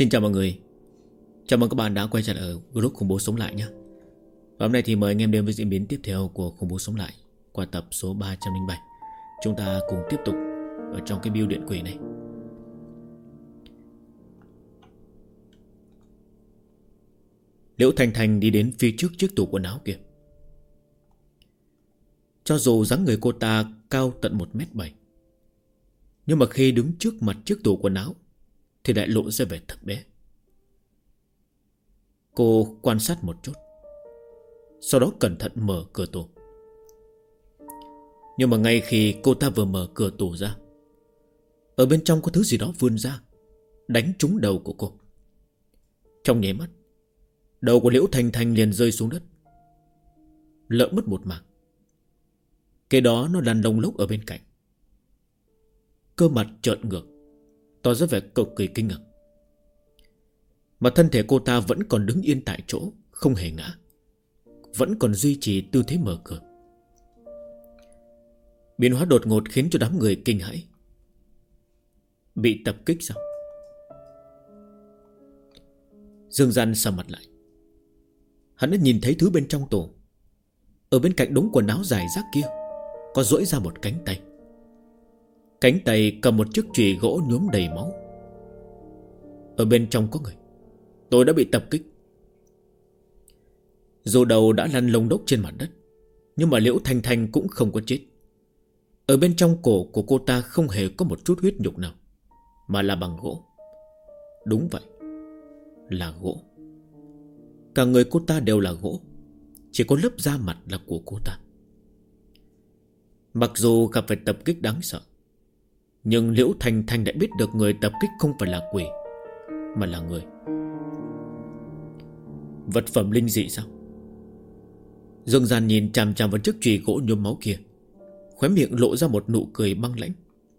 Xin chào mọi người. Chào mừng các bạn đã quay trở lại ở group Khủng Bố Sống Lại nhé. Và hôm nay thì mời anh em đến với diễn biến tiếp theo của Khủng Bố Sống Lại qua tập số 307. Chúng ta cùng tiếp tục ở trong cái bưu điện quỷ này. Liễu Thanh Thanh đi đến phía trước chiếc tủ quần áo kia. Cho dù dáng người cô ta cao tận 1m7, nhưng mà khi đứng trước mặt chiếc tủ quần áo thì lại lộ ra vẻ thật bé. Cô quan sát một chút, sau đó cẩn thận mở cửa tủ. Nhưng mà ngay khi cô ta vừa mở cửa tủ ra, ở bên trong có thứ gì đó vươn ra, đánh trúng đầu của cô. Trong nháy mắt, đầu của Liễu Thanh Thanh liền rơi xuống đất, lỡ mất một mảng. Cái đó nó lăn lông lốc ở bên cạnh. Cơ mặt trợn ngược, tỏ ra vẻ cực kỳ kinh ngạc. Mà thân thể cô ta vẫn còn đứng yên tại chỗ, không hề ngã, vẫn còn duy trì tư thế mở cửa. Biến hóa đột ngột khiến cho đám người kinh hãi. Bị tập kích sao? Dương Gian sầm mặt lại. Hắn đã nhìn thấy thứ bên trong tủ. Ở bên cạnh đống quần áo dài rác kia có duỗi ra một cánh tay. Cánh tay cầm một chiếc chùy gỗ nhuốm đầy máu. Ở bên trong có người. Tôi đã bị tập kích. Dù đầu đã lăn lông đốc trên mặt đất, nhưng mà Liễu Thanh Thanh cũng không có chết. Ở bên trong cổ của cô ta không hề có một chút huyết nhục nào, mà là bằng gỗ. Đúng vậy, là gỗ. Cả người cô ta đều là gỗ, chỉ có lớp da mặt là của cô ta. Mặc dù gặp phải tập kích đáng sợ, nhưng Liễu Thanh Thanh đã biết được người tập kích không phải là quỷ, mà là người. Vật phẩm linh dị sao? Dương Gian nhìn chằm chằm vào chiếc chùy gỗ nhuốm máu kia, khóe miệng lộ ra một nụ cười băng lãnh.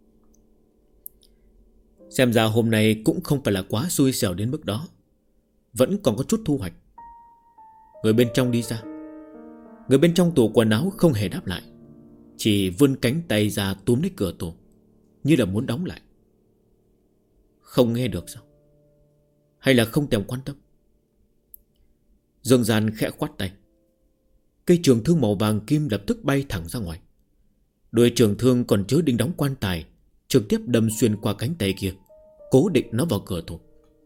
Xem ra hôm nay cũng không phải là quá xui xẻo đến mức đó, vẫn còn có chút thu hoạch. Người bên trong đi ra. Người bên trong tủ quần áo không hề đáp lại, chỉ vươn cánh tay ra túm lấy cửa tủ, như là muốn đóng lại. Không nghe được sao? Hay là không thèm quan tâm? Dương Gian khẽ khoát tay. Cây trường thương màu vàng kim lập tức bay thẳng ra ngoài. Đuôi trường thương còn chứa đinh đóng quan tài trực tiếp đâm xuyên qua cánh tay kia, cố định nó vào cửa tủ.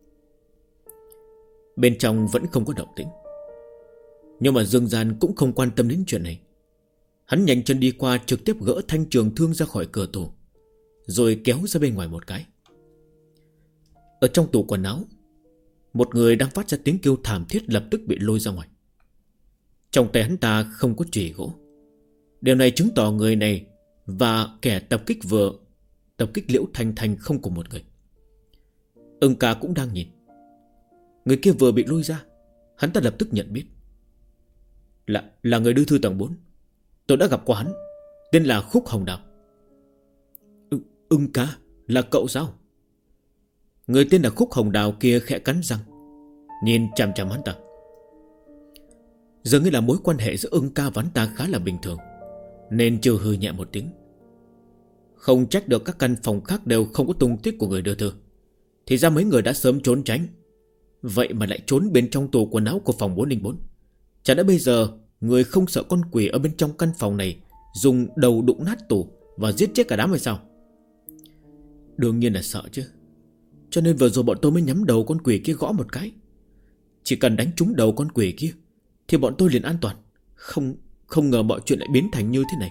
Bên trong vẫn không có động tĩnh, nhưng mà Dương Gian cũng không quan tâm đến chuyện này. Hắn nhanh chân đi qua, trực tiếp gỡ thanh trường thương ra khỏi cửa tủ, rồi kéo ra bên ngoài một cái. Ở trong tủ quần áo, một người đang phát ra tiếng kêu thảm thiết lập tức bị lôi ra ngoài. Trong tay hắn ta không có chùy gỗ. Điều này chứng tỏ người này và kẻ tập kích vừa tập kích Liễu Thanh Thanh không cùng một người. Ưng Ca cũng đang nhìn. Người kia vừa bị lôi ra, hắn ta lập tức nhận biết. Là người đưa thư tầng 4. Tôi đã gặp qua hắn, tên là Khúc Hồng Đào. Ưng Ca, là cậu sao? Người tên là Khúc Hồng Đào kia khẽ cắn răng, nhìn chằm chằm hắn ta. Dường như là mối quan hệ giữa Ưng Ca và hắn ta khá là bình thường, nên chưa hư nhẹ một tiếng. Không trách được các căn phòng khác đều không có tung tích của người đưa thư. Thì ra mấy người đã sớm trốn tránh, vậy mà lại trốn bên trong tủ quần áo của phòng 404. Chả lẽ bây giờ người không sợ con quỷ ở bên trong căn phòng này dùng đầu đụng nát tủ và giết chết cả đám hay sao? Đương nhiên là sợ chứ. Cho nên vừa rồi bọn tôi mới nhắm đầu con quỷ kia gõ một cái. Chỉ cần đánh trúng đầu con quỷ kia thì bọn tôi liền an toàn. Không ngờ mọi chuyện lại biến thành như thế này.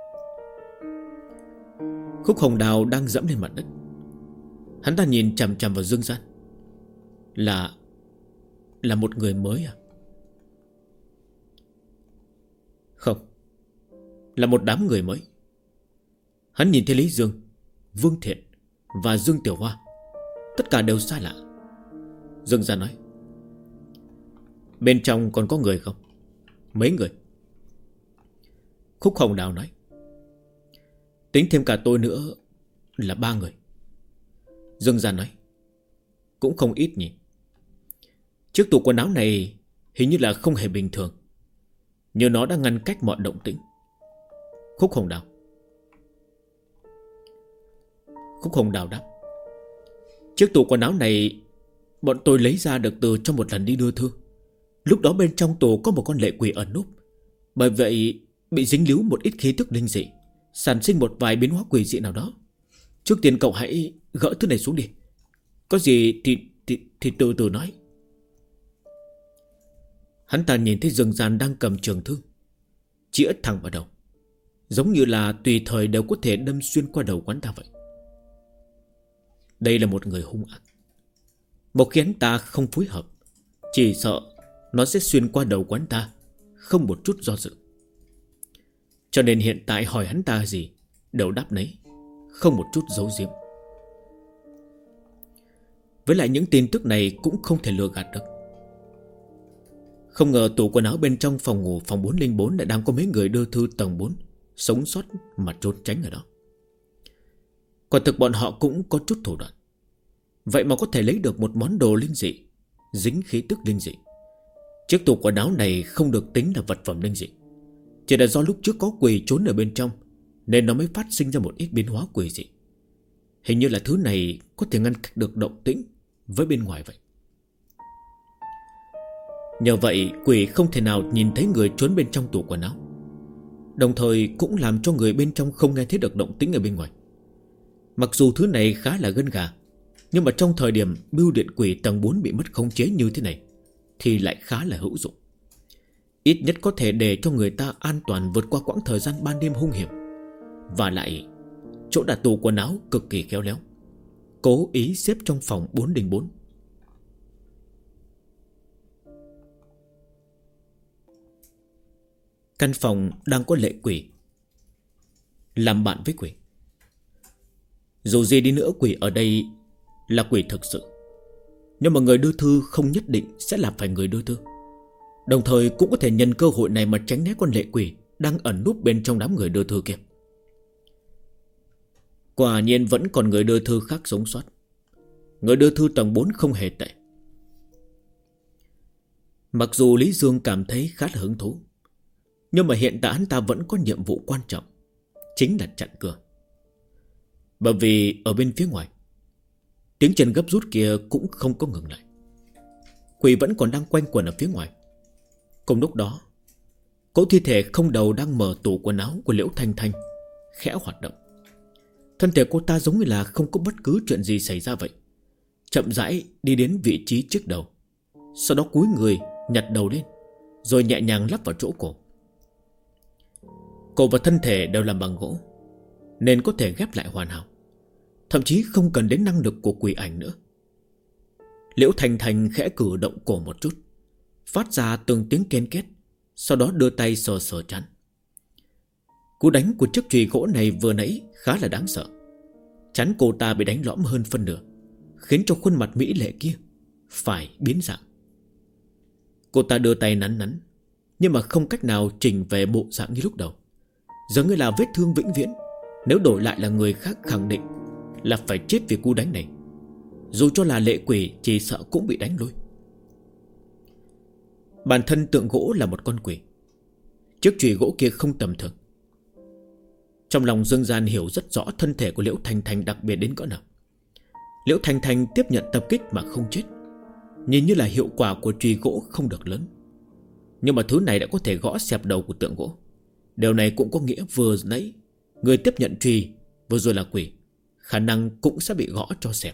Khúc Hồng Đào đang dẫm lên mặt đất. Hắn ta nhìn chằm chằm vào Dương Gian. Là một người mới à? Không, là một đám người mới. Hắn nhìn thấy Lý Dương, Vương Thiện và Dương Tiểu Hoa, tất cả đều xa lạ. Dương Gian nói: bên trong còn có người không? Mấy người? Khúc Hồng Đào nói: tính thêm cả tôi nữa là 3 người. Dương Gian nói: cũng không ít nhỉ. Chiếc tủ quần áo này hình như là không hề bình thường, như nó đã ngăn cách mọi động tĩnh. Khúc Hồng Đào. Khúc Hồng Đào đáp: chiếc tủ quần áo này Bọn tôi lấy ra được từ trong một lần đi đưa thư. Lúc đó bên trong tù có một con lệ quỷ ẩn núp. Bởi vậy bị dính líu một ít khí tức linh dị, sản sinh một vài biến hóa quỷ dị nào đó. Trước tiên cậu hãy gỡ thứ này xuống đi. Có gì thì từ từ nói. Hắn ta nhìn thấy Dương Gian đang cầm trường thương, chĩa thẳng vào đầu, giống như là tùy thời đều có thể đâm xuyên qua đầu quán ta vậy. Đây là một người hung ác. Một khi hắn ta không phối hợp, chỉ sợ nó sẽ xuyên qua đầu quán ta, không một chút do dự. Cho nên hiện tại hỏi hắn ta gì đều đáp nấy, không một chút giấu giếm. Với lại những tin tức này cũng không thể lừa gạt được. Không ngờ tủ quần áo bên trong phòng ngủ phòng 404 lại đang có mấy người đưa thư tầng 4 sống sót mà trốn tránh ở đó. Quả thực bọn họ cũng có chút thủ đoạn. Vậy mà có thể lấy được một món đồ linh dị, dính khí tức linh dị. Chiếc tủ quần áo này không được tính là vật phẩm linh dị, chỉ là do lúc trước có quỷ trốn ở bên trong, nên nó mới phát sinh ra một ít biến hóa quỷ dị. Hình như là thứ này có thể ngăn cách được động tĩnh với bên ngoài vậy. Nhờ vậy quỷ không thể nào nhìn thấy người trốn bên trong tủ quần áo, đồng thời cũng làm cho người bên trong không nghe thấy được động tĩnh ở bên ngoài. Mặc dù thứ này khá là gân gà, nhưng mà trong thời điểm bưu điện quỷ tầng 4 bị mất khống chế như thế này thì lại khá là hữu dụng. Ít nhất có thể để cho người ta an toàn vượt qua quãng thời gian ban đêm hung hiểm. Và lại chỗ đặt tủ quần áo cực kỳ khéo léo, cố ý xếp trong phòng 404. Căn phòng đang có lệ quỷ làm bạn với quỷ. Dù gì đi nữa quỷ ở đây là quỷ thực sự, nhưng mà người đưa thư không nhất định sẽ là phải người đưa thư. Đồng thời cũng có thể nhân cơ hội này mà tránh né con lệ quỷ đang ẩn núp bên trong đám người đưa thư kia. Quả nhiên vẫn còn người đưa thư khác sống sót. Người đưa thư tầng 4 không hề tệ. Mặc dù Lý Dương cảm thấy khá là hứng thú, nhưng mà hiện tại hắn ta vẫn có nhiệm vụ quan trọng, chính là chặn cửa. Bởi vì ở bên phía ngoài, tiếng chân gấp rút kia cũng không có ngừng lại. Quỷ vẫn còn đang quanh quẩn ở phía ngoài. Cùng lúc đó, cỗ thi thể không đầu đang mở tủ quần áo của Liễu Thanh Thanh khẽ hoạt động. Thân thể cô ta giống như là không có bất cứ chuyện gì xảy ra vậy, chậm rãi đi đến vị trí trước đầu, sau đó cúi người nhặt đầu lên, rồi nhẹ nhàng lắp vào chỗ cổ. Cổ và thân thể đều làm bằng gỗ, nên có thể ghép lại hoàn hảo, thậm chí không cần đến năng lực của quỷ ảnh nữa. Liễu Thanh Thanh khẽ cử động cổ một chút, phát ra từng tiếng ken két, sau đó đưa tay sờ sờ trán. Cú đánh của chiếc chùy gỗ này vừa nãy khá là đáng sợ. Trán cô ta bị đánh lõm hơn phân nửa, khiến cho khuôn mặt mỹ lệ kia phải biến dạng. Cô ta đưa tay nắn nắn, nhưng mà không cách nào chỉnh về bộ dạng như lúc đầu. Giống như là vết thương vĩnh viễn. Nếu đổi lại là người khác khẳng định là phải chết vì cú đánh này. Dù cho là lệ quỷ chỉ sợ cũng bị đánh lui. Bản thân tượng gỗ là một con quỷ, chiếc chùy gỗ kia không tầm thường. Trong lòng Dương Gian hiểu rất rõ thân thể của Liễu Thanh Thanh đặc biệt đến cỡ nào. Liễu Thanh Thanh tiếp nhận tập kích mà không chết, nhìn như là hiệu quả của chùy gỗ không được lớn, nhưng mà thứ này đã có thể gõ xẹp đầu của tượng gỗ. Điều này cũng có nghĩa vừa nãy người tiếp nhận chùy vừa rồi là quỷ, khả năng cũng sẽ bị gõ cho xẹp.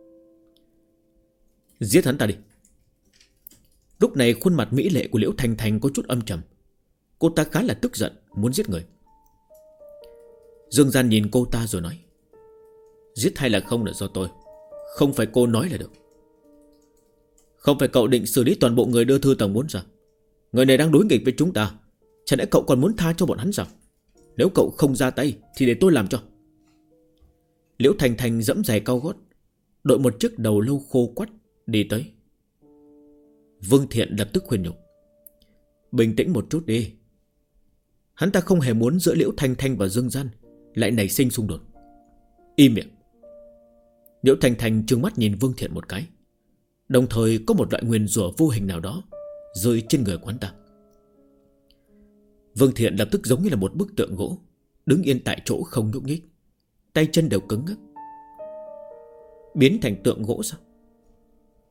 Giết hắn ta đi. Lúc này khuôn mặt mỹ lệ của Liễu Thanh Thanh có chút âm trầm. Cô ta khá là tức giận, muốn giết người. Dương Gian nhìn cô ta rồi nói: giết hay là không là do tôi, không phải cô nói là được. Không phải cậu định xử lý toàn bộ người đưa thư tầng 4 sao? Người này đang đối nghịch với chúng ta, chẳng lẽ cậu còn muốn tha cho bọn hắn sao? Nếu cậu không ra tay thì để tôi làm cho. Liễu Thanh Thanh dẫm giày cao gót, đội một chiếc đầu lâu khô quắt đi tới. Vương Thiện lập tức khuyên nhủ: bình tĩnh một chút đi. Hắn ta không hề muốn giữa Liễu Thanh Thanh và Dương Gian lại nảy sinh xung đột. Im miệng. Liễu Thanh Thanh trừng mắt nhìn Vương Thiện một cái, đồng thời có một loại nguyền rủa vô hình nào đó rơi trên người quán ta. Vương Thiện lập tức giống như là một bức tượng gỗ, đứng yên tại chỗ không nhúc nhích, tay chân đều cứng ngắc. Biến thành tượng gỗ sao?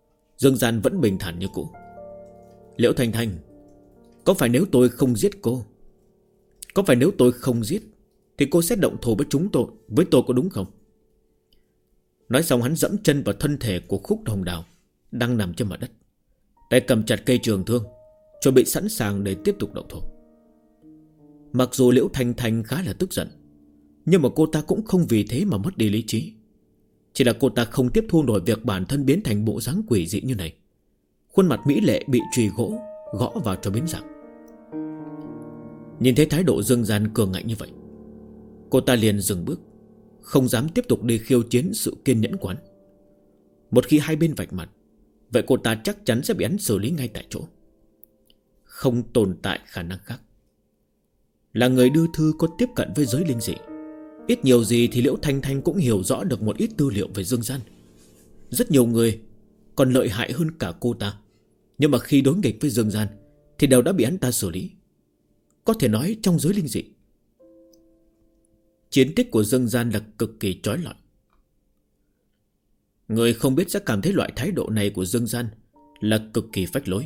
Dương Gian vẫn bình thản như cũ. Liễu Thanh Thanh, có phải nếu tôi không giết cô, có phải nếu tôi không giết thì cô sẽ động thủ với với tôi có đúng không? Nói xong hắn dẫm chân vào thân thể của Khúc Hồng Đào đang nằm trên mặt đất, tay cầm chặt cây trường thương, chuẩn bị sẵn sàng để tiếp tục động thủ. Mặc dù Liễu Thanh Thanh khá là tức giận, nhưng mà cô ta cũng không vì thế mà mất đi lý trí. Chỉ là cô ta không tiếp thu nổi việc bản thân biến thành bộ dáng quỷ dị như này. Khuôn mặt mỹ lệ bị chùy gỗ gõ vào cho biến dạng. Nhìn thấy thái độ Dương Gian cường ngạnh như vậy, cô ta liền dừng bước, không dám tiếp tục đi khiêu chiến sự kiên nhẫn của hắn. Một khi hai bên vạch mặt, vậy cô ta chắc chắn sẽ bị hắn xử lý ngay tại chỗ. Không tồn tại khả năng khác. Là người đưa thư có tiếp cận với giới linh dị, ít nhiều gì thì Liễu Thanh Thanh cũng hiểu rõ được một ít tư liệu về Dương Gian. Rất nhiều người còn lợi hại hơn cả cô ta, nhưng mà khi đối nghịch với Dương Gian thì đều đã bị hắn ta xử lý. Có thể nói trong giới linh dị, chiến tích của Dương Gian là cực kỳ chói lọi. Người không biết sẽ cảm thấy loại thái độ này của Dương Gian là cực kỳ phách lối.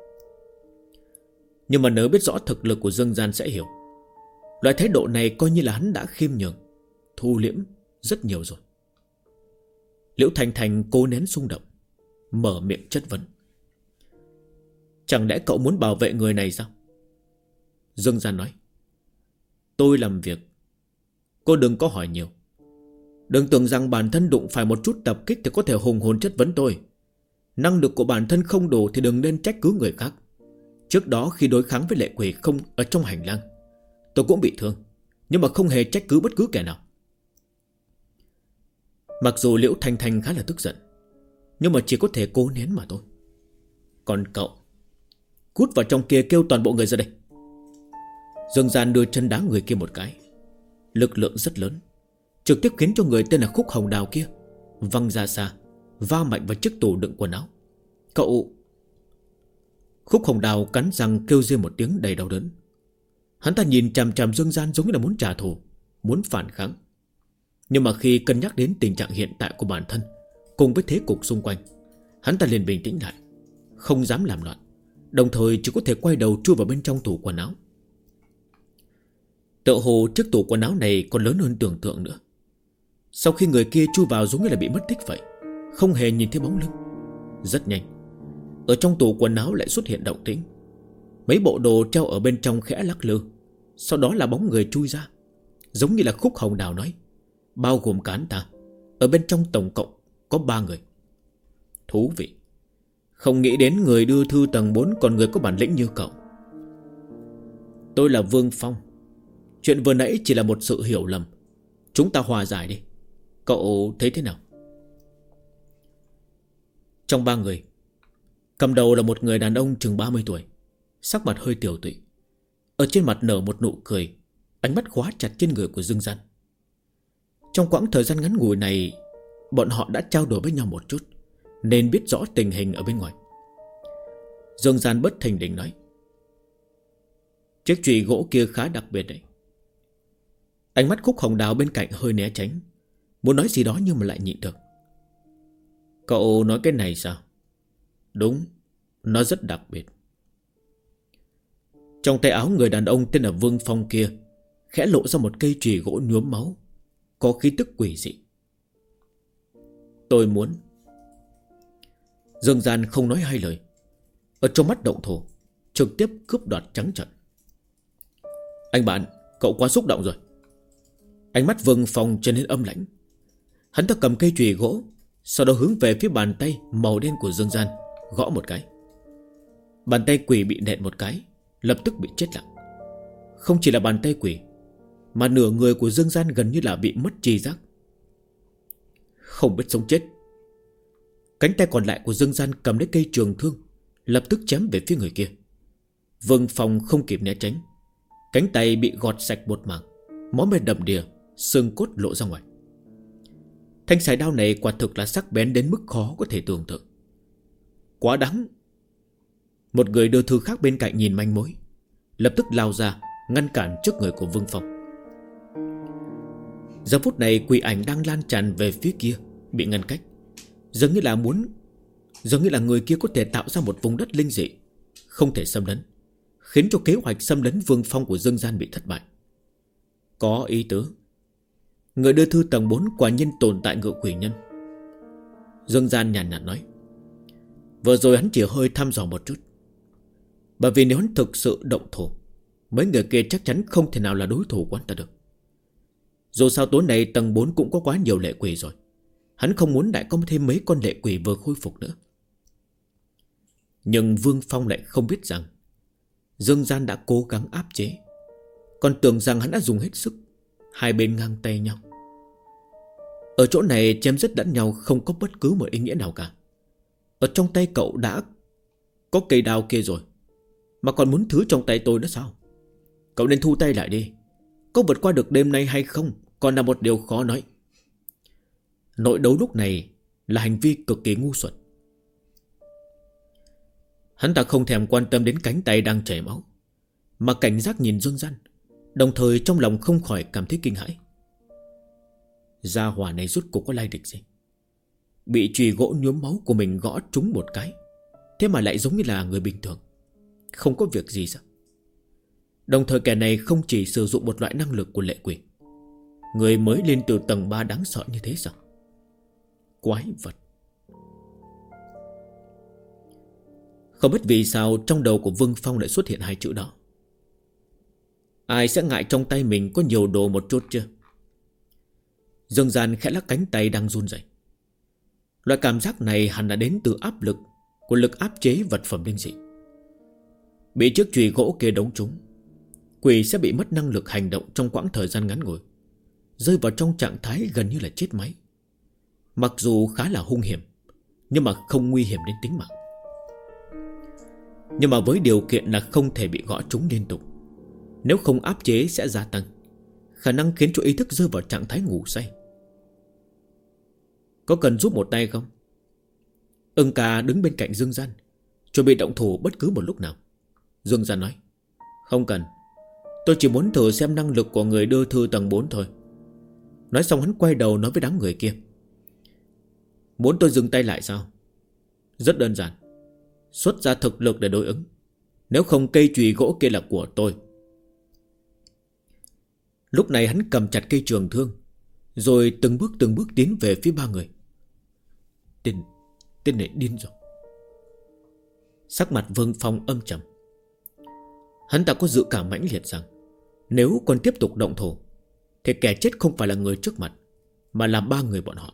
Nhưng mà nếu biết rõ thực lực của Dương Gian sẽ hiểu, loại thái độ này coi như là hắn đã khiêm nhường, thu liễm rất nhiều rồi. Liễu Thanh Thanh cố nén xung động, mở miệng chất vấn. Chẳng lẽ cậu muốn bảo vệ người này sao? Dương Gian nói. Tôi làm việc, cô đừng có hỏi nhiều. Đừng tưởng rằng bản thân đụng phải một chút tập kích thì có thể hùng hồn chất vấn tôi. Năng lực của bản thân không đủ thì đừng nên trách cứ người khác. Trước đó khi đối kháng với lệ quỷ không ở trong hành lang, tôi cũng bị thương, nhưng mà không hề trách cứ bất cứ kẻ nào. Mặc dù Liễu Thanh Thanh khá là tức giận, nhưng mà chỉ có thể cố nén mà thôi. Còn cậu, cút vào trong kia kêu toàn bộ người ra đây. Dương Gian đưa chân đá người kia một cái, lực lượng rất lớn, trực tiếp khiến cho người tên là Khúc Hồng Đào kia văng ra xa, va mạnh vào chiếc tủ đựng quần áo. Cậu... Khúc Hồng Đào cắn răng kêu rên một tiếng đầy đau đớn. Hắn ta nhìn chằm chằm Dương Gian giống như là muốn trả thù, muốn phản kháng. Nhưng mà khi cân nhắc đến tình trạng hiện tại của bản thân cùng với thế cục xung quanh, hắn ta liền bình tĩnh lại, không dám làm loạn, đồng thời chỉ có thể quay đầu chui vào bên trong tủ quần áo. Tựa hồ chiếc tủ quần áo này còn lớn hơn tưởng tượng nữa. Sau khi người kia chui vào giống như là bị mất tích vậy, không hề nhìn thấy bóng lưng. Rất nhanh, ở trong tủ quần áo lại xuất hiện động tĩnh. Mấy bộ đồ treo ở bên trong khẽ lắc lư, sau đó là bóng người chui ra. Giống như là Khúc Hồng Đào nói, bao gồm cả hắn ta. Ở bên trong tổng cộng có 3 người. Thú vị. Không nghĩ đến người đưa thư tầng 4 còn người có bản lĩnh như cậu. Tôi là Vương Phong. Chuyện vừa nãy chỉ là một sự hiểu lầm, chúng ta hòa giải đi. Cậu thấy thế nào? Trong 3 người, cầm đầu là một người đàn ông chừng 30 tuổi, sắc mặt hơi tiều tụy. Ở trên mặt nở một nụ cười, ánh mắt khóa chặt trên người của Dương Gian. Trong quãng thời gian ngắn ngủi này, bọn họ đã trao đổi với nhau một chút, nên biết rõ tình hình ở bên ngoài. Dương Gian bất thình lình nói, chiếc chùy gỗ kia khá đặc biệt đấy. Ánh mắt Khúc Hồng Đào bên cạnh hơi né tránh, muốn nói gì đó nhưng mà lại nhịn được. Cậu nói cái này sao? Đúng, nó rất đặc biệt. Trong tay áo người đàn ông tên là Vương Phong kia khẽ lộ ra một cây chùy gỗ nhuốm máu, có khí tức quỷ dị. Tôi muốn. Dương Gian không nói hai lời, ở trong mắt động thủ, trực tiếp cướp đoạt trắng trợn. Anh bạn, cậu quá xúc động rồi. Ánh mắt Vương Phong trở nên âm lãnh. Hắn ta cầm cây chùy gỗ, sau đó hướng về phía bàn tay màu đen của Dương Gian, gõ một cái. Bàn tay quỷ bị nện một cái, lập tức bị chết lặng. Không chỉ là bàn tay quỷ, mà nửa người của Dương Gian gần như là bị mất tri giác, không biết sống chết. Cánh tay còn lại của Dương Gian cầm lấy cây trường thương, lập tức chém về phía người kia. Vương Phong không kịp né tránh, cánh tay bị gọt sạch một mảng, máu me đầm đìa, xương cốt lộ ra ngoài. Thanh sải đao này quả thực là sắc bén đến mức khó có thể tưởng tượng. Quá đáng. Một người đưa thư khác bên cạnh nhìn manh mối, lập tức lao ra ngăn cản trước người của Vương Phong. Giờ phút này quỷ ảnh đang lan tràn về phía kia bị ngăn cách, dường như là muốn Giống như là người kia có thể tạo ra một vùng đất linh dị không thể xâm lấn, khiến cho kế hoạch xâm lấn Vương Phong của Dương Gian bị thất bại. Có ý tứ. Người đưa thư tầng 4 quả nhiên tồn tại ngự quỷ nhân. Dương Gian nhàn nhạt nói. Vừa rồi hắn chỉ hơi thăm dò một chút, bởi vì nếu hắn thực sự động thủ, mấy người kia chắc chắn không thể nào là đối thủ của hắn ta được. Dù sao tối nay tầng 4 cũng có quá nhiều lệ quỷ rồi, hắn không muốn lại có thêm mấy con lệ quỷ vừa khôi phục nữa. Nhưng Vương Phong lại không biết rằng Dương Gian đã cố gắng áp chế, còn tưởng rằng hắn đã dùng hết sức. Hai bên ngang tay nhau. Ở chỗ này chém giết lẫn nhau không có bất cứ một ý nghĩa nào cả. Ở trong tay cậu đã có cây đao kia rồi, mà còn muốn thứ trong tay tôi nữa sao? Cậu nên thu tay lại đi. Có vượt qua được đêm nay hay không còn là một điều khó nói. Nội đấu lúc này là hành vi cực kỳ ngu xuẩn. Hắn ta không thèm quan tâm đến cánh tay đang chảy máu, mà cảnh giác nhìn Dương Gian, đồng thời trong lòng không khỏi cảm thấy kinh hãi. Gia hỏa này rốt cuộc có lai lịch gì? Bị chùy gỗ nhuốm máu của mình gõ trúng một cái, thế mà lại giống như là người bình thường, không có việc gì sao? Đồng thời kẻ này không chỉ sử dụng một loại năng lực của lệ quỷ. Người mới lên từ tầng 3 đáng sợ như thế sao? Quái vật. Không biết vì sao trong đầu của Vương Phong lại xuất hiện hai chữ đó. Ai sẽ ngại trong tay mình có nhiều đồ một chút chưa? Dương Gian khẽ lắc cánh tay đang run rẩy. Loại cảm giác này hẳn đã đến từ áp lực của lực áp chế vật phẩm linh dị. Bị chiếc chùy gỗ kia đóng trúng, quỷ sẽ bị mất năng lực hành động trong quãng thời gian ngắn ngủi, rơi vào trong trạng thái gần như là chết máy. Mặc dù khá là hung hiểm, nhưng mà không nguy hiểm đến tính mạng. Nhưng mà với điều kiện là không thể bị gõ trúng liên tục. Nếu không áp chế sẽ gia tăng khả năng khiến cho ý thức rơi vào trạng thái ngủ say. Có cần giúp một tay không? Ưng ca đứng bên cạnh Dương Gian, chuẩn bị động thủ bất cứ một lúc nào. Dương Gian nói. Không cần, tôi chỉ muốn thử xem năng lực của người đưa thư tầng 4 thôi. Nói xong hắn quay đầu nói với đám người kia. Muốn tôi dừng tay lại sao? Rất đơn giản, xuất ra thực lực để đối ứng. Nếu không cây chùy gỗ kia là của tôi. Lúc này hắn cầm chặt cây trường thương, rồi từng bước tiến về phía ba người. Tên này điên rồi. Sắc mặt Vương Phong âm trầm. Hắn ta có dự cảm mãnh liệt rằng nếu còn tiếp tục động thủ thì kẻ chết không phải là người trước mặt, mà là ba người bọn họ.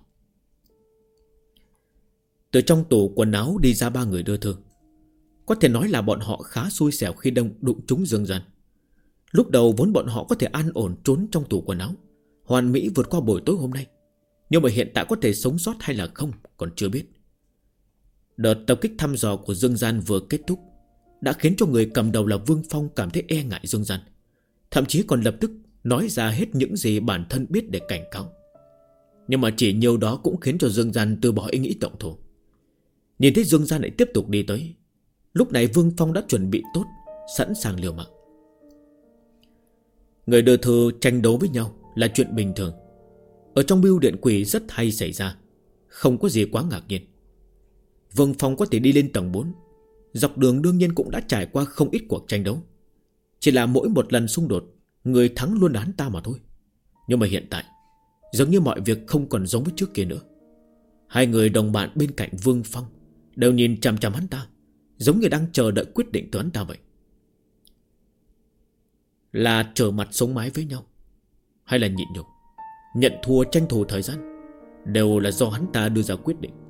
Từ trong tủ quần áo đi ra ba người đưa thư. Có thể nói là bọn họ khá xui xẻo khi đụng trúng Dương Gian. Lúc đầu vốn bọn họ có thể an ổn trốn trong tủ quần áo, hoàn mỹ vượt qua buổi tối hôm nay. Nhưng mà hiện tại có thể sống sót hay là không còn chưa biết. Đợt tập kích thăm dò của Dương Gian vừa kết thúc đã khiến cho người cầm đầu là Vương Phong cảm thấy e ngại Dương Gian, thậm chí còn lập tức nói ra hết những gì bản thân biết để cảnh cáo. Nhưng mà chỉ nhiều đó cũng khiến cho Dương Gian từ bỏ ý nghĩ động thủ. Nhìn thấy Dương Gian lại tiếp tục đi tới, lúc này Vương Phong đã chuẩn bị tốt, sẵn sàng liều mạng. Người đưa thư tranh đấu với nhau là chuyện bình thường. Ở trong bưu điện quỷ rất hay xảy ra, không có gì quá ngạc nhiên. Vương Phong có thể đi lên tầng 4, dọc đường đương nhiên cũng đã trải qua không ít cuộc tranh đấu. Chỉ là mỗi một lần xung đột, người thắng luôn là hắn ta mà thôi. Nhưng mà hiện tại giống như mọi việc không còn giống với trước kia nữa. Hai người đồng bạn bên cạnh Vương Phong đều nhìn chằm chằm hắn ta, giống như đang chờ đợi quyết định từ hắn ta vậy. Là trở mặt sống mái với nhau, hay là nhịn nhục, nhận thua tranh thủ thời gian, đều là do hắn ta đưa ra quyết định.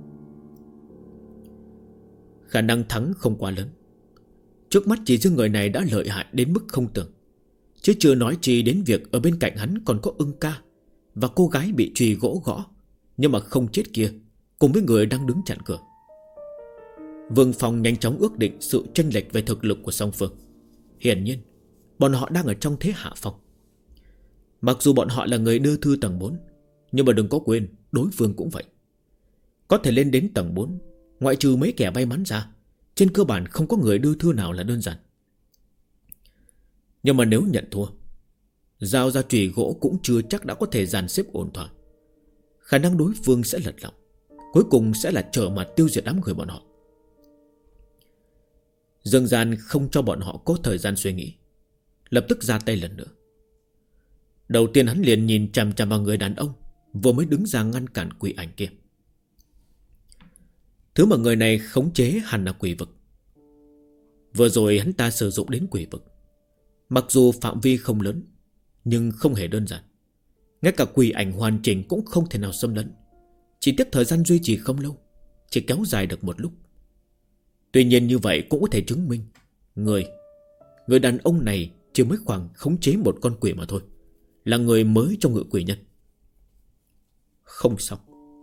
Khả năng thắng không quá lớn. Trước mắt chỉ riêng người này đã lợi hại đến mức không tưởng, chứ chưa nói chi đến việc ở bên cạnh hắn còn có Ưng ca và cô gái bị chùy gỗ gõ nhưng mà không chết kia, cùng với người đang đứng chặn cửa. Vương Phong nhanh chóng ước định sự chênh lệch về thực lực của song phương. Hiển nhiên bọn họ đang ở trong thế hạ phong. Mặc dù bọn họ là người đưa thư tầng 4, nhưng mà đừng có quên đối phương cũng vậy. Có thể lên đến tầng 4, ngoại trừ mấy kẻ may mắn ra, trên cơ bản không có người đưa thư nào là đơn giản. Nhưng mà nếu nhận thua, giao ra chùy gỗ cũng chưa chắc đã có thể dàn xếp ổn thỏa. Khả năng đối phương sẽ lật lọng, cuối cùng sẽ là trở mặt tiêu diệt đám người bọn họ. Dương Gian không cho bọn họ có thời gian suy nghĩ, lập tức ra tay lần nữa. Đầu tiên hắn liền nhìn chằm chằm vào người đàn ông vừa mới đứng ra ngăn cản quỷ ảnh kia. Thứ mà người này khống chế hẳn là quỷ vực. Vừa rồi hắn ta sử dụng đến quỷ vực, mặc dù phạm vi không lớn, nhưng không hề đơn giản. Ngay cả quỷ ảnh hoàn chỉnh cũng không thể nào xâm lấn. Chỉ tiếc thời gian duy trì không lâu, chỉ kéo dài được một lúc. Tuy nhiên như vậy cũng có thể chứng minh Người đàn ông này chỉ mới khoảng khống chế một con quỷ mà thôi, là người mới trong ngự quỷ nhân. Không xong.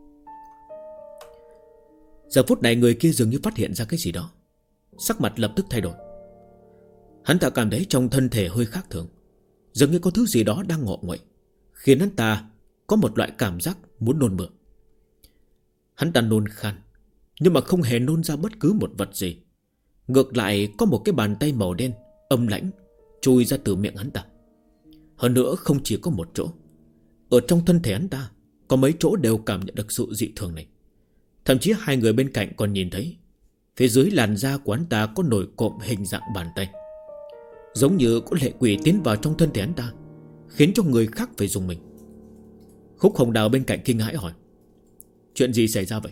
Giờ phút này người kia dường như phát hiện ra cái gì đó, sắc mặt lập tức thay đổi. Hắn ta cảm thấy trong thân thể hơi khác thường, dường như có thứ gì đó đang ngọ nguậy, khiến hắn ta có một loại cảm giác muốn nôn mửa. Hắn ta nôn khan, nhưng mà không hề nôn ra bất cứ một vật gì. Ngược lại có một cái bàn tay màu đen âm lãnh chui ra từ miệng hắn ta. Hơn nữa không chỉ có một chỗ, ở trong thân thể hắn ta có mấy chỗ đều cảm nhận được sự dị thường này. Thậm chí hai người bên cạnh còn nhìn thấy phía dưới làn da của hắn ta có nổi cộm hình dạng bàn tay, giống như có lệ quỷ tiến vào trong thân thể hắn ta, khiến cho người khác phải dùng mình. Khúc Hồng Đào bên cạnh kinh hãi hỏi: chuyện gì xảy ra vậy?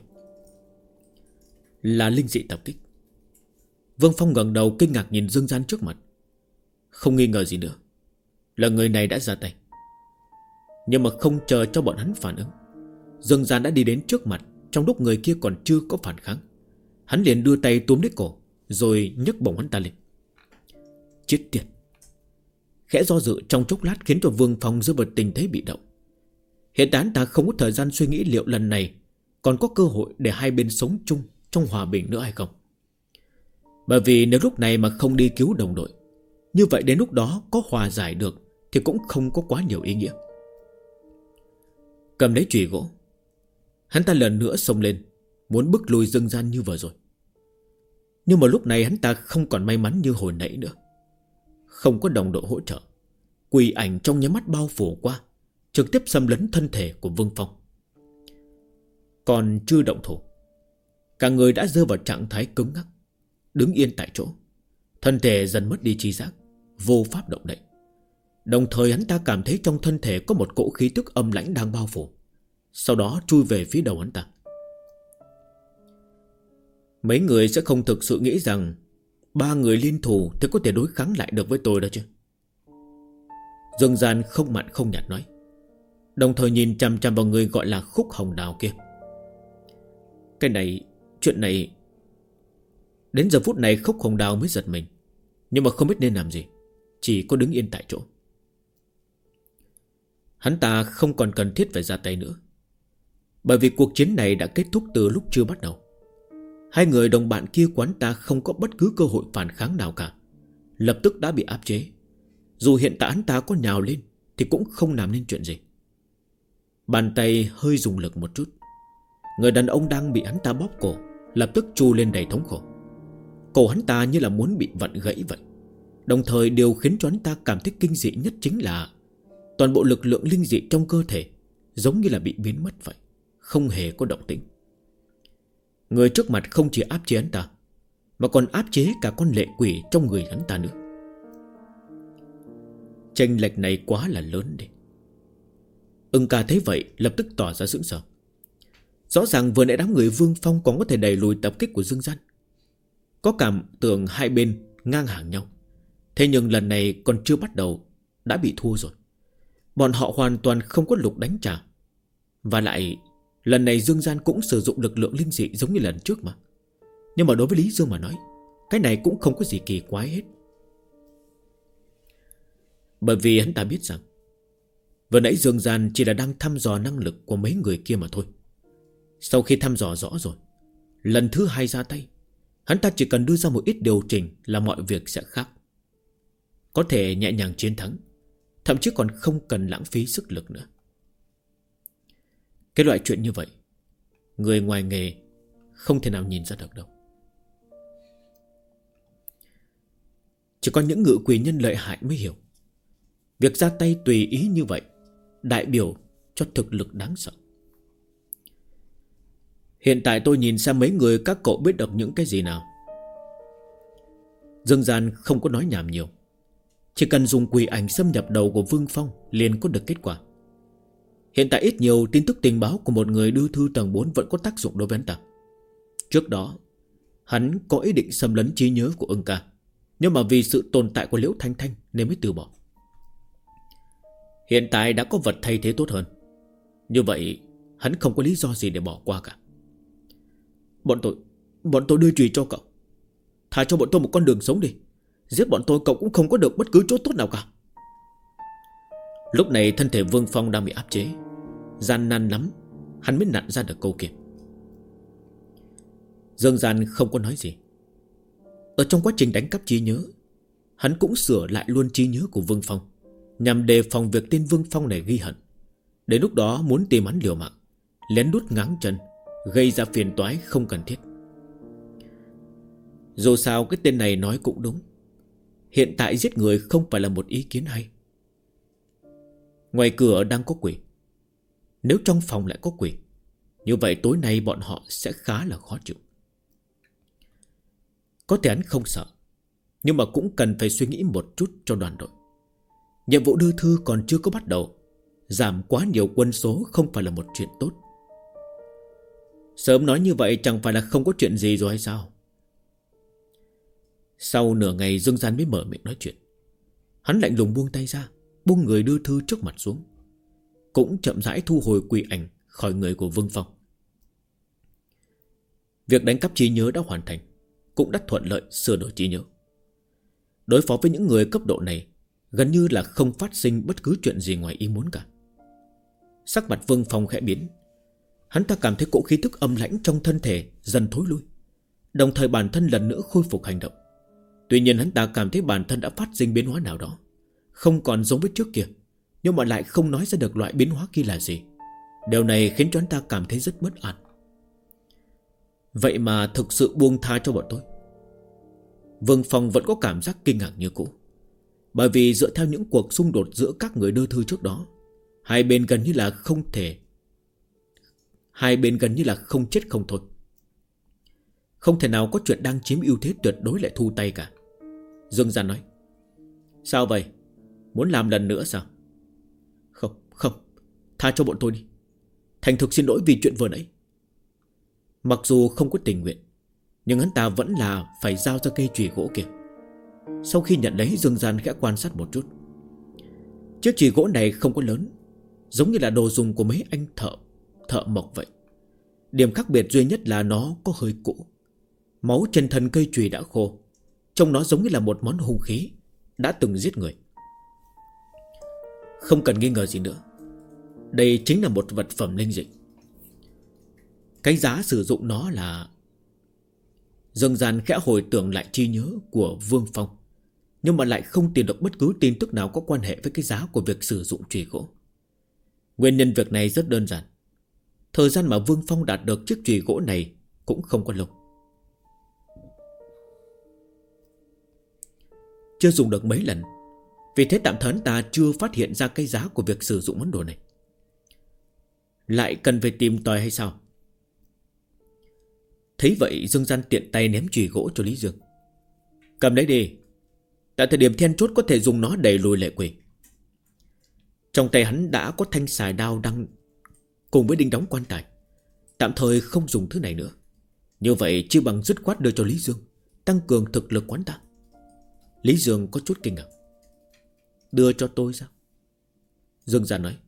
Là linh dị tập kích. Vương Phong ngẩng đầu kinh ngạc nhìn Dương Gian trước mặt. Không nghi ngờ gì nữa, là người này đã ra tay. Nhưng mà không chờ cho bọn hắn phản ứng, Dương Gian đã đi đến trước mặt. Trong lúc người kia còn chưa có phản kháng, hắn liền đưa tay túm lấy cổ, rồi nhấc bổng hắn ta lên. Chết tiệt. Khẽ do dự trong chốc lát khiến cho Vương Phong rơi vào tình thế bị động. Hiện tại hắn ta không có thời gian suy nghĩ liệu lần này còn có cơ hội để hai bên sống chung trong hòa bình nữa hay không. Bởi vì nếu lúc này mà không đi cứu đồng đội, như vậy đến lúc đó có hòa giải được thì cũng không có quá nhiều ý nghĩa. Cầm lấy chùy gỗ, hắn ta lần nữa xông lên, muốn bức lùi Dương Gian như vừa rồi. Nhưng mà lúc này hắn ta không còn may mắn như hồi nãy nữa. Không có đồng đội hỗ trợ, quỷ ảnh trong nháy mắt bao phủ qua, trực tiếp xâm lấn thân thể của Vương Phong. Còn chưa động thủ, cả người đã rơi vào trạng thái cứng ngắc, đứng yên tại chỗ, thân thể dần mất đi trí giác, vô pháp động đậy. Đồng thời hắn ta cảm thấy trong thân thể có một cỗ khí tức âm lãnh đang bao phủ, sau đó chui về phía đầu hắn ta. Mấy người sẽ không thực sự nghĩ rằng ba người liên thủ thì có thể đối kháng lại được với tôi đó chứ? Dương Gian không mặn không nhạt nói, đồng thời nhìn chằm chằm vào người gọi là Khúc Hồng Đào kia. Chuyện này. Đến giờ phút này Khúc Hồng Đào mới giật mình, nhưng mà không biết nên làm gì, chỉ có đứng yên tại chỗ. Hắn ta không còn cần thiết phải ra tay nữa, bởi vì cuộc chiến này đã kết thúc từ lúc chưa bắt đầu. Hai người đồng bạn kia của hắn ta không có bất cứ cơ hội phản kháng nào cả, lập tức đã bị áp chế. Dù hiện tại hắn ta có nhào lên thì cũng không làm nên chuyện gì. Bàn tay hơi dùng lực một chút, người đàn ông đang bị hắn ta bóp cổ lập tức chu lên đầy thống khổ. Cổ hắn ta như là muốn bị vặn gãy vậy. Đồng thời điều khiến cho hắn ta cảm thấy kinh dị nhất chính là toàn bộ lực lượng linh dị trong cơ thể giống như là bị biến mất vậy, không hề có động tĩnh. Người trước mặt không chỉ áp chế hắn ta, mà còn áp chế cả con lệ quỷ trong người hắn ta nữa. Chênh lệch này quá là lớn đi. Ưng ca thấy vậy lập tức tỏ ra sững sờ. Rõ ràng vừa nãy đám người Vương Phong còn có thể đẩy lùi tập kích của Dương Gian, có cảm tưởng hai bên ngang hàng nhau. Thế nhưng lần này còn chưa bắt đầu đã bị thua rồi. Bọn họ hoàn toàn không có lục đánh trả. Và lại lần này Dương Gian cũng sử dụng lực lượng linh dị giống như lần trước mà. Nhưng mà đối với Lý Dương mà nói, cái này cũng không có gì kỳ quái hết. Bởi vì hắn ta biết rằng vừa nãy Dương Gian chỉ là đang thăm dò năng lực của mấy người kia mà thôi. Sau khi thăm dò rõ rồi, lần thứ hai ra tay, hắn ta chỉ cần đưa ra một ít điều chỉnh là mọi việc sẽ khác. Có thể nhẹ nhàng chiến thắng, thậm chí còn không cần lãng phí sức lực nữa. Cái loại chuyện như vậy, người ngoài nghề không thể nào nhìn ra được đâu. Chỉ có những ngự quỷ nhân lợi hại mới hiểu. Việc ra tay tùy ý như vậy đại biểu cho thực lực đáng sợ. Hiện tại tôi nhìn xem mấy người các cậu biết được những cái gì nào. Dương Gian không có nói nhảm nhiều. Chỉ cần dùng quỷ ảnh xâm nhập đầu của Vương Phong liền có được kết quả. Hiện tại ít nhiều tin tức tình báo của một người đưa thư tầng 4 vẫn có tác dụng đối với hắn ta. Trước đó hắn có ý định xâm lấn trí nhớ của Ưng Ca, nhưng mà vì sự tồn tại của Liễu Thanh Thanh nên mới từ bỏ. Hiện tại đã có vật thay thế tốt hơn. Như vậy hắn không có lý do gì để bỏ qua cả. Bọn tôi đưa chùy cho cậu. Thả cho bọn tôi một con đường sống đi. Giết bọn tôi cậu cũng không có được bất cứ chỗ tốt nào cả. Lúc này thân thể Vương Phong đang bị áp chế, gian nan lắm hắn mới nặn ra được câu kia. Dương Gian không có nói gì. Ở trong quá trình đánh cắp trí nhớ, hắn cũng sửa lại luôn trí nhớ của Vương Phong, nhằm đề phòng việc tên Vương Phong này ghi hận. Đến lúc đó muốn tìm hắn liều mạng, lén lút ngáng chân, gây ra phiền toái không cần thiết. Dù sao cái tên này nói cũng đúng. Hiện tại giết người không phải là một ý kiến hay. Ngoài cửa đang có quỷ. Nếu trong phòng lại có quỷ, như vậy tối nay bọn họ sẽ khá là khó chịu. Có thể hắn không sợ, nhưng mà cũng cần phải suy nghĩ một chút cho đoàn đội. Nhiệm vụ đưa thư còn chưa có bắt đầu, giảm quá nhiều quân số không phải là một chuyện tốt. Sớm nói như vậy chẳng phải là không có chuyện gì rồi hay sao? Sau nửa ngày Dương Gian mới mở miệng nói chuyện. Hắn lạnh lùng buông tay ra, buông người đưa thư trước mặt xuống, cũng chậm rãi thu hồi quỷ ảnh khỏi người của Vương Phong. Việc đánh cắp trí nhớ đã hoàn thành, cũng đã thuận lợi sửa đổi trí nhớ. Đối phó với những người cấp độ này gần như là không phát sinh bất cứ chuyện gì ngoài ý muốn cả. Sắc mặt Vương Phong khẽ biến. Hắn ta cảm thấy cỗ khí tức âm lãnh trong thân thể dần thối lui, đồng thời bản thân lần nữa khôi phục hành động. Tuy nhiên hắn ta cảm thấy bản thân đã phát sinh biến hóa nào đó, không còn giống với trước kia, nhưng mà lại không nói ra được loại biến hóa kia là gì. Điều này khiến cho hắn ta cảm thấy rất bất an. Vậy mà thực sự buông tha cho bọn tôi? Vương Phong vẫn có cảm giác kinh ngạc như cũ. Bởi vì dựa theo những cuộc xung đột giữa các người đưa thư trước đó, hai bên gần như là không chết không thôi. Không thể nào có chuyện đang chiếm ưu thế tuyệt đối lại thu tay cả. Dương Gian nói: Sao vậy? Muốn làm lần nữa sao? Không, tha cho bọn tôi đi. Thành thực xin lỗi vì chuyện vừa nãy. Mặc dù không có tình nguyện, nhưng hắn ta vẫn là phải giao ra cây chùy gỗ kia. Sau khi nhận lấy, Dương Gian khẽ quan sát một chút. Chiếc chùy gỗ này không có lớn, giống như là đồ dùng của mấy anh thợ mộc vậy. Điểm khác biệt duy nhất là nó có hơi cũ. Máu trên thân cây chùy đã khô, trông nó giống như là một món hung khí đã từng giết người. Không cần nghi ngờ gì nữa, đây chính là một vật phẩm linh dị. Cái giá sử dụng nó là... Dương Gian khẽ hồi tưởng lại trí nhớ của Vương Phong, nhưng mà lại không tìm được bất cứ tin tức nào có quan hệ với cái giá của việc sử dụng chùy gỗ. Nguyên nhân việc này rất đơn giản. Thời gian mà Vương Phong đạt được chiếc chùy gỗ này cũng không có lâu. Chưa dùng được mấy lần, vì thế tạm thời ta chưa phát hiện ra cái giá của việc sử dụng món đồ này. Lại cần phải tìm tòi hay sao? Thấy vậy, Dương Gian tiện tay ném chùy gỗ cho Lý Dương. Cầm lấy đi, tại thời điểm then chốt có thể dùng nó đẩy lùi lệ quỷ. Trong tay hắn đã có thanh xài đao đang cùng với đinh đóng quan tài, tạm thời không dùng thứ này nữa. Như vậy chưa bằng dứt khoát đưa cho Lý Dương, tăng cường thực lực quán ta. Lý Dương có chút kinh ngạc. Đưa cho tôi sao? Dương Gian nói: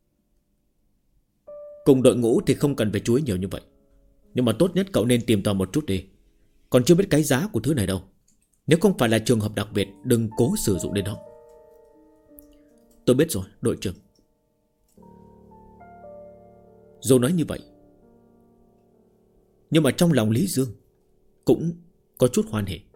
Cùng đội ngũ thì không cần phải chú ý nhiều như vậy, nhưng mà tốt nhất cậu nên tìm tòi một chút đi. Còn chưa biết cái giá của thứ này đâu. Nếu không phải là trường hợp đặc biệt, đừng cố sử dụng đến đó. Tôi biết rồi, đội trưởng. Dù nói như vậy, nhưng mà trong lòng Lý Dương cũng có chút hoan hỉ.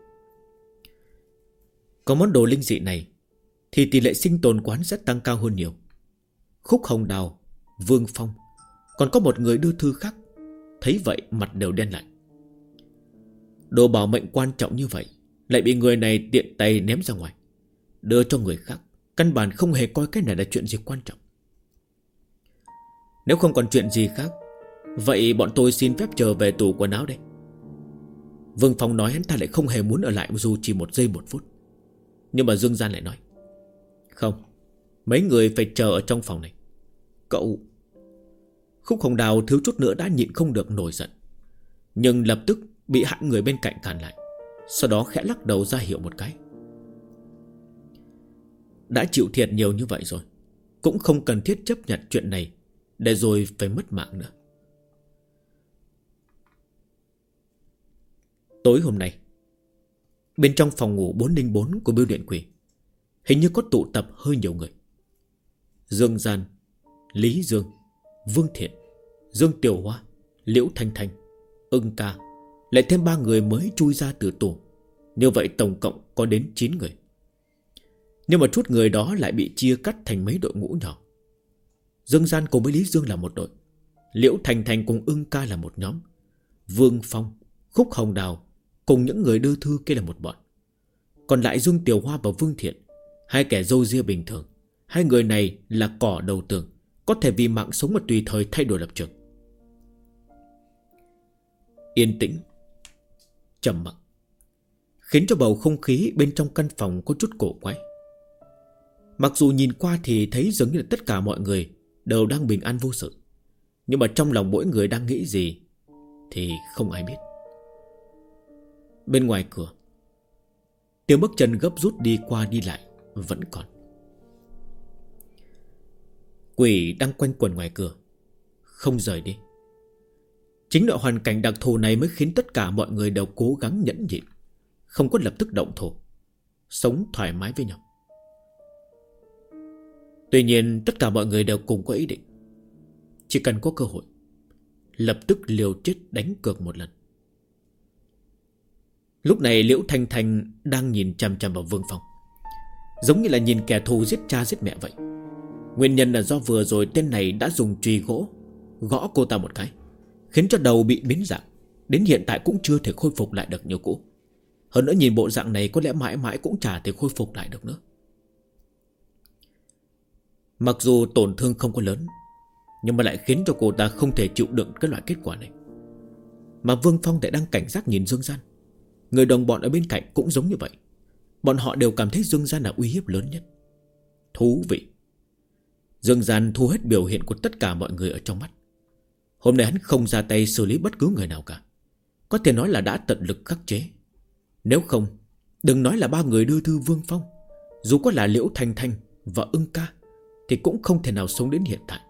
Có món đồ linh dị này thì tỷ lệ sinh tồn quán sẽ tăng cao hơn nhiều. Khúc Hồng Đào, Vương Phong, còn có một người đưa thư khác, thấy vậy mặt đều đen lại. Đồ bảo mệnh quan trọng như vậy lại bị người này tiện tay ném ra ngoài, đưa cho người khác, căn bản không hề coi cái này là chuyện gì quan trọng. Nếu không còn chuyện gì khác, Vậy bọn tôi xin phép trở về tủ quần áo đây. Vương Phong nói hắn ta lại không hề muốn ở lại dù chỉ 1 giây 1 phút. Nhưng mà Dương Gian lại nói: Không, mấy người phải chờ ở trong phòng này. Cậu... Khúc Hồng Đào thiếu chút nữa đã nhịn không được nổi giận, nhưng lập tức bị hai người bên cạnh cản lại. Sau đó khẽ lắc đầu ra hiệu một cái. Đã chịu thiệt nhiều như vậy rồi, cũng không cần thiết chấp nhận chuyện này để rồi phải mất mạng nữa. Tối hôm nay, bên trong phòng ngủ 404 của Bưu Điện Quỷ, hình như có tụ tập hơi nhiều người. Dương Gian, Lý Dương, Vương Thiện, Dương Tiểu Hoa, Liễu Thanh Thanh, Ưng Ca, lại thêm 3 người mới chui ra từ tù. Như vậy tổng cộng có đến 9 người. Nhưng mà chút người đó lại bị chia cắt thành mấy đội ngũ nhỏ. Dương Gian cùng với Lý Dương là một đội, Liễu Thanh Thanh cùng Ưng Ca là một nhóm, Vương Phong, Khúc Hồng Đào cùng những người đưa thư kia là một bọn. Còn lại Dương Tiểu Hoa và Vương Thiện, hai kẻ râu ria bình thường. Hai người này là cỏ đầu tường, có thể vì mạng sống mà tùy thời thay đổi lập trường. Yên tĩnh, trầm mặc, khiến cho bầu không khí bên trong căn phòng có chút cổ quái. Mặc dù nhìn qua thì thấy dường như là tất cả mọi người đều đang bình an vô sự, nhưng mà trong lòng mỗi người đang nghĩ gì thì không ai biết. Bên ngoài cửa, tiếng bước chân gấp rút đi qua đi lại vẫn còn. Quỷ đang quanh quẩn ngoài cửa, không rời đi. Chính loại hoàn cảnh đặc thù này mới khiến tất cả mọi người đều cố gắng nhẫn nhịn, không có lập tức động thổ, sống thoải mái với nhau. Tuy nhiên tất cả mọi người đều cùng có ý định, chỉ cần có cơ hội lập tức liều chết đánh cược một lần. Lúc này Liễu Thanh Thanh đang nhìn chằm chằm vào Vương Phong, giống như là nhìn kẻ thù giết cha giết mẹ vậy. Nguyên nhân là do vừa rồi tên này đã dùng chùy gỗ gõ cô ta một cái, khiến cho đầu bị biến dạng, đến hiện tại cũng chưa thể khôi phục lại được như cũ. Hơn nữa nhìn bộ dạng này có lẽ mãi mãi cũng chả thể khôi phục lại được nữa. Mặc dù tổn thương không có lớn, nhưng mà lại khiến cho cô ta không thể chịu đựng cái loại kết quả này. Mà Vương Phong lại đang cảnh giác nhìn Dương Gian. Người đồng bọn ở bên cạnh cũng giống như vậy. Bọn họ đều cảm thấy Dương Gian là uy hiếp lớn nhất. Thú vị. Dương Gian thu hết biểu hiện của tất cả mọi người ở trong mắt. Hôm nay hắn không ra tay xử lý bất cứ người nào cả, có thể nói là đã tận lực khắc chế. Nếu không, đừng nói là 3 người đưa thư Vương Phong, dù có là Liễu Thanh Thanh và Ưng Ca thì cũng không thể nào sống đến hiện tại.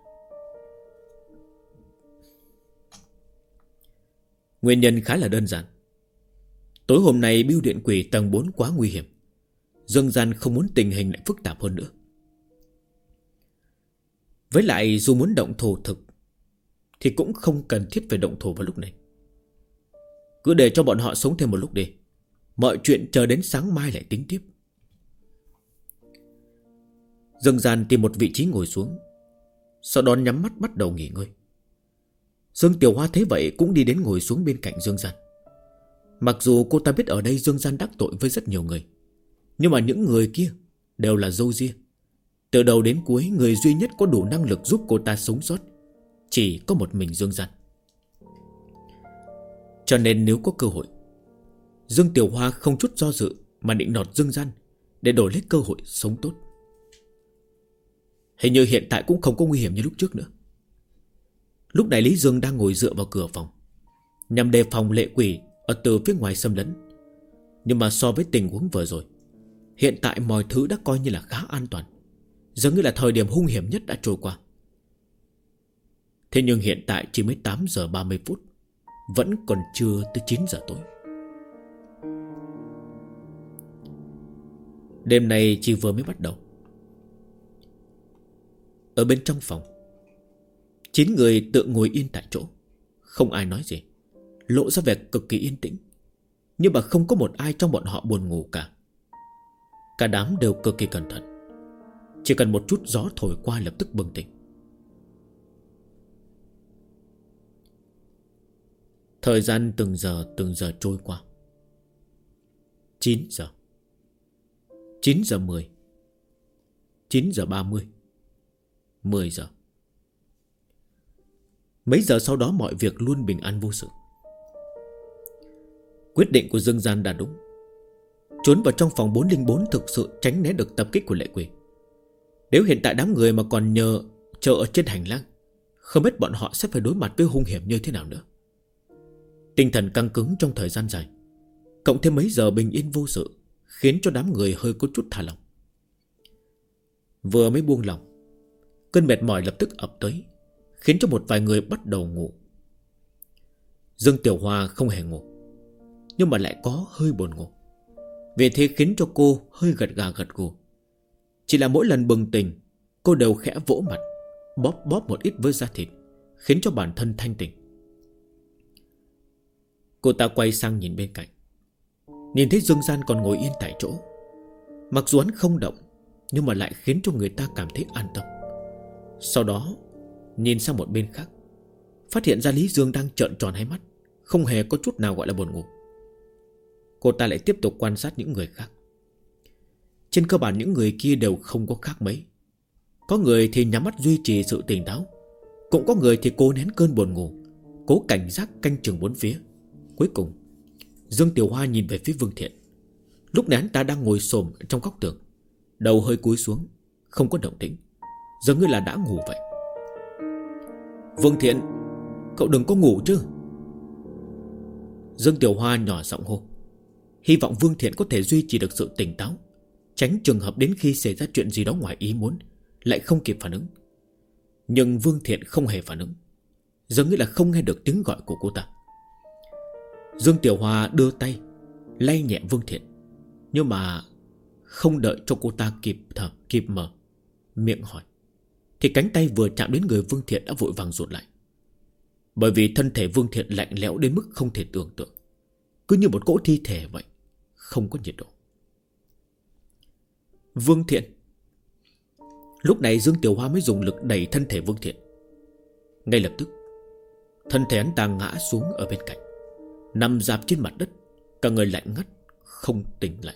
Nguyên nhân khá là đơn giản. Tối hôm nay Bưu Điện Quỷ tầng 4 quá nguy hiểm. Dương Gian không muốn tình hình lại phức tạp hơn nữa. Với lại dù muốn động thổ thực thì cũng không cần thiết phải động thổ vào lúc này. Cứ để cho bọn họ sống thêm một lúc đi, mọi chuyện chờ đến sáng mai lại tính tiếp. Dương Gian tìm một vị trí ngồi xuống, sau đó nhắm mắt bắt đầu nghỉ ngơi. Dương Tiểu Hoa thấy vậy cũng đi đến ngồi xuống bên cạnh Dương Gian. Mặc dù cô ta biết ở đây Dương Gian đắc tội với rất nhiều người, nhưng mà những người kia đều là râu ria. Từ đầu đến cuối, người duy nhất có đủ năng lực giúp cô ta sống sót chỉ có một mình Dương Gian. Cho nên nếu có cơ hội, Dương Tiểu Hoa không chút do dự mà định nọt Dương Gian để đổi lấy cơ hội sống tốt. Hình như hiện tại cũng không có nguy hiểm như lúc trước nữa. Lúc này Lý Dương đang ngồi dựa vào cửa phòng, nhằm đề phòng lệ quỷ ở từ phía ngoài xâm lấn. Nhưng mà so với tình huống vừa rồi, hiện tại mọi thứ đã coi như là khá an toàn, giống như là thời điểm hung hiểm nhất đã trôi qua. Thế nhưng hiện tại chỉ mới 8 giờ 30 phút, vẫn còn chưa tới 9 giờ tối. Đêm này chỉ vừa mới bắt đầu. Ở bên trong phòng, 9 người tự ngồi yên tại chỗ, không ai nói gì, lộ ra vẻ cực kỳ yên tĩnh. Nhưng mà không có một ai trong bọn họ buồn ngủ cả. Cả đám đều cực kỳ cẩn thận, chỉ cần một chút gió thổi qua lập tức bừng tỉnh. Thời gian từng giờ trôi qua. 9 giờ, 9 giờ 10, 9 giờ 30, 10 giờ. Mấy giờ sau đó mọi việc luôn bình an vô sự. Quyết định của Dương Gian đã đúng. Trốn vào trong phòng 404 thực sự tránh né được tập kích của Lệ Quỷ. Nếu hiện tại đám người mà còn chờ ở trên hành lang, không biết bọn họ sẽ phải đối mặt với hung hiểm như thế nào nữa. Tinh thần căng cứng trong thời gian dài, cộng thêm mấy giờ bình yên vô sự, khiến cho đám người hơi có chút thả lỏng. Vừa mới buông lòng, cơn mệt mỏi lập tức ập tới, khiến cho một vài người bắt đầu ngủ. Dương Tiểu Hoa không hề ngủ, nhưng mà lại có hơi buồn ngủ. Vì thế khiến cho cô hơi gật gà gật gù. Chỉ là mỗi lần bừng tỉnh, cô đều khẽ vỗ mặt, bóp một ít với da thịt, khiến cho bản thân thanh tỉnh. Cô ta quay sang nhìn bên cạnh, nhìn thấy Dương Gian còn ngồi yên tại chỗ. Mặc dù hắn không động, nhưng mà lại khiến cho người ta cảm thấy an tâm. Sau đó nhìn sang một bên khác, phát hiện ra Lý Dương đang trợn tròn hai mắt, không hề có chút nào gọi là buồn ngủ. Cô ta lại tiếp tục quan sát những người khác. Trên cơ bản những người kia đều không có khác mấy. Có người thì nhắm mắt duy trì sự tỉnh táo, cũng có người thì cố nén cơn buồn ngủ, cố cảnh giác canh chừng bốn phía. Cuối cùng Dương Tiểu Hoa nhìn về phía Vương Thiện. Lúc này hắn ta đang ngồi xổm trong góc tường, đầu hơi cúi xuống, không có động tĩnh, giống như là đã ngủ vậy. Vương Thiện, cậu đừng có ngủ chứ. Dương Tiểu Hoa nhỏ giọng hô, hy vọng Vương Thiện có thể duy trì được sự tỉnh táo, tránh trường hợp đến khi xảy ra chuyện gì đó ngoài ý muốn lại không kịp phản ứng. Nhưng Vương Thiện không hề phản ứng, giống như là không nghe được tiếng gọi của cô ta. Dương Tiểu Hoa đưa tay lay nhẹ Vương Thiện, nhưng mà không đợi cho cô ta kịp mở miệng hỏi, thì cánh tay vừa chạm đến người Vương Thiện đã vội vàng rụt lại. Bởi vì thân thể Vương Thiện lạnh lẽo đến mức không thể tưởng tượng, cứ như một cỗ thi thể vậy, không có nhiệt độ. Vương Thiện. Lúc này Dương Tiểu Hoa mới dùng lực đẩy thân thể Vương Thiện. Ngay lập tức thân thể hắn ta ngã xuống ở bên cạnh, nằm rạp trên mặt đất, cả người lạnh ngắt, không tỉnh lại.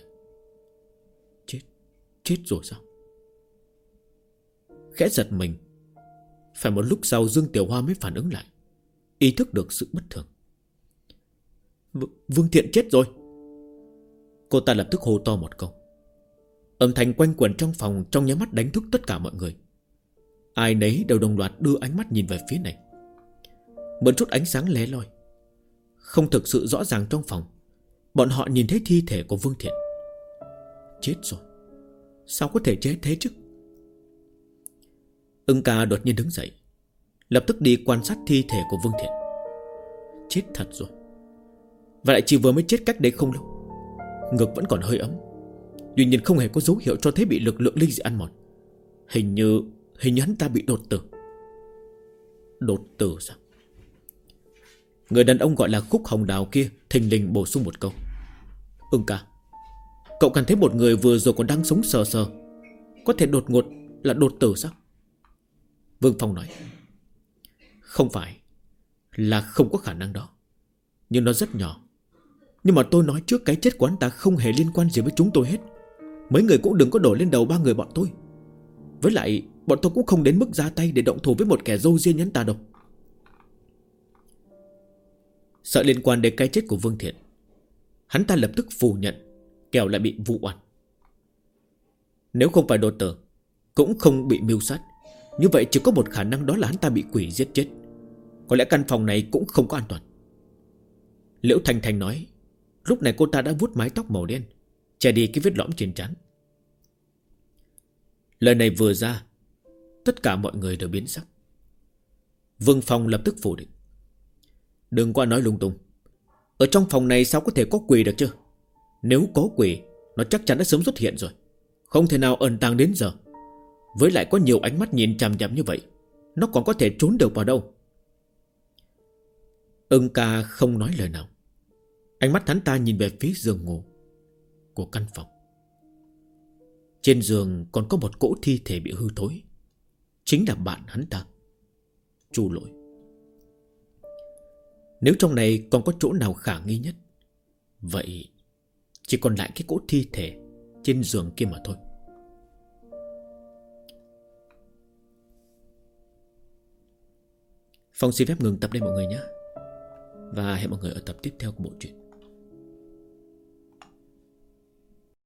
Chết rồi sao? Khẽ giật mình. Phải một lúc sau Dương Tiểu Hoa mới phản ứng lại, ý thức được sự bất thường. Vương Thiện chết rồi. Cô ta lập tức hô to một câu. Âm thanh quanh quẩn trong phòng trong nháy mắt đánh thức tất cả mọi người. Ai nấy đều đồng loạt đưa ánh mắt nhìn về phía này. Một chút ánh sáng lé loi, không thực sự rõ ràng trong phòng, bọn họ nhìn thấy thi thể của Vương Thiện. Chết rồi. Sao có thể chết thế chứ? Ưng ca đột nhiên đứng dậy, lập tức đi quan sát thi thể của Vương Thiện. Chết thật rồi. Và lại chỉ vừa mới chết cách đấy không lâu, ngực vẫn còn hơi ấm, tuy nhiên không hề có dấu hiệu cho thấy bị lực lượng linh dị ăn mòn. Hình như hắn ta bị đột tử. Đột tử sao? Người đàn ông gọi là Khúc Hồng Đào kia thình lình bổ sung một câu. Ưng ca, cậu cảm thấy một người vừa rồi còn đang sống sờ sờ có thể đột ngột là đột tử sao? Vương Phong nói. Không phải là không có khả năng đó, nhưng nó rất nhỏ. Nhưng mà tôi nói trước, cái chết của hắn ta không hề liên quan gì với chúng tôi hết. Mấy người cũng đừng có đổ lên đầu ba người bọn tôi. Với lại bọn tôi cũng không đến mức ra tay để động thủ với một kẻ dâu riêng hắn ta đâu. Sợ liên quan đến cái chết của Vương Thiện, hắn ta lập tức phủ nhận, kẻo lại bị vụ oan. Nếu không phải đột tử, cũng không bị mưu sát, như vậy chỉ có một khả năng, đó là hắn ta bị quỷ giết chết. Có lẽ căn phòng này cũng không có an toàn. Liễu Thanh Thanh nói. Lúc này cô ta đã vuốt mái tóc màu đen, che đi cái vết lõm trên trán. Lời này vừa ra, tất cả mọi người đều biến sắc. Vương Phong lập tức phủ định. Đừng qua nói lung tung. Ở trong phòng này sao có thể có quỷ được chứ? Nếu có quỷ, nó chắc chắn đã sớm xuất hiện rồi, không thể nào ẩn tàng đến giờ. Với lại có nhiều ánh mắt nhìn chằm chằm như vậy, nó còn có thể trốn được vào đâu? Ưng ca không nói lời nào. Ánh mắt hắn ta nhìn về phía giường ngủ của căn phòng. Trên giường còn có một cỗ thi thể bị hư thối, chính là bạn hắn ta, Chu Lỗi. Nếu trong này còn có chỗ nào khả nghi nhất, vậy chỉ còn lại cái cỗ thi thể trên giường kia mà thôi. Phong xin phép ngừng tập đây mọi người nhé. Và hẹn mọi người ở tập tiếp theo của bộ truyện.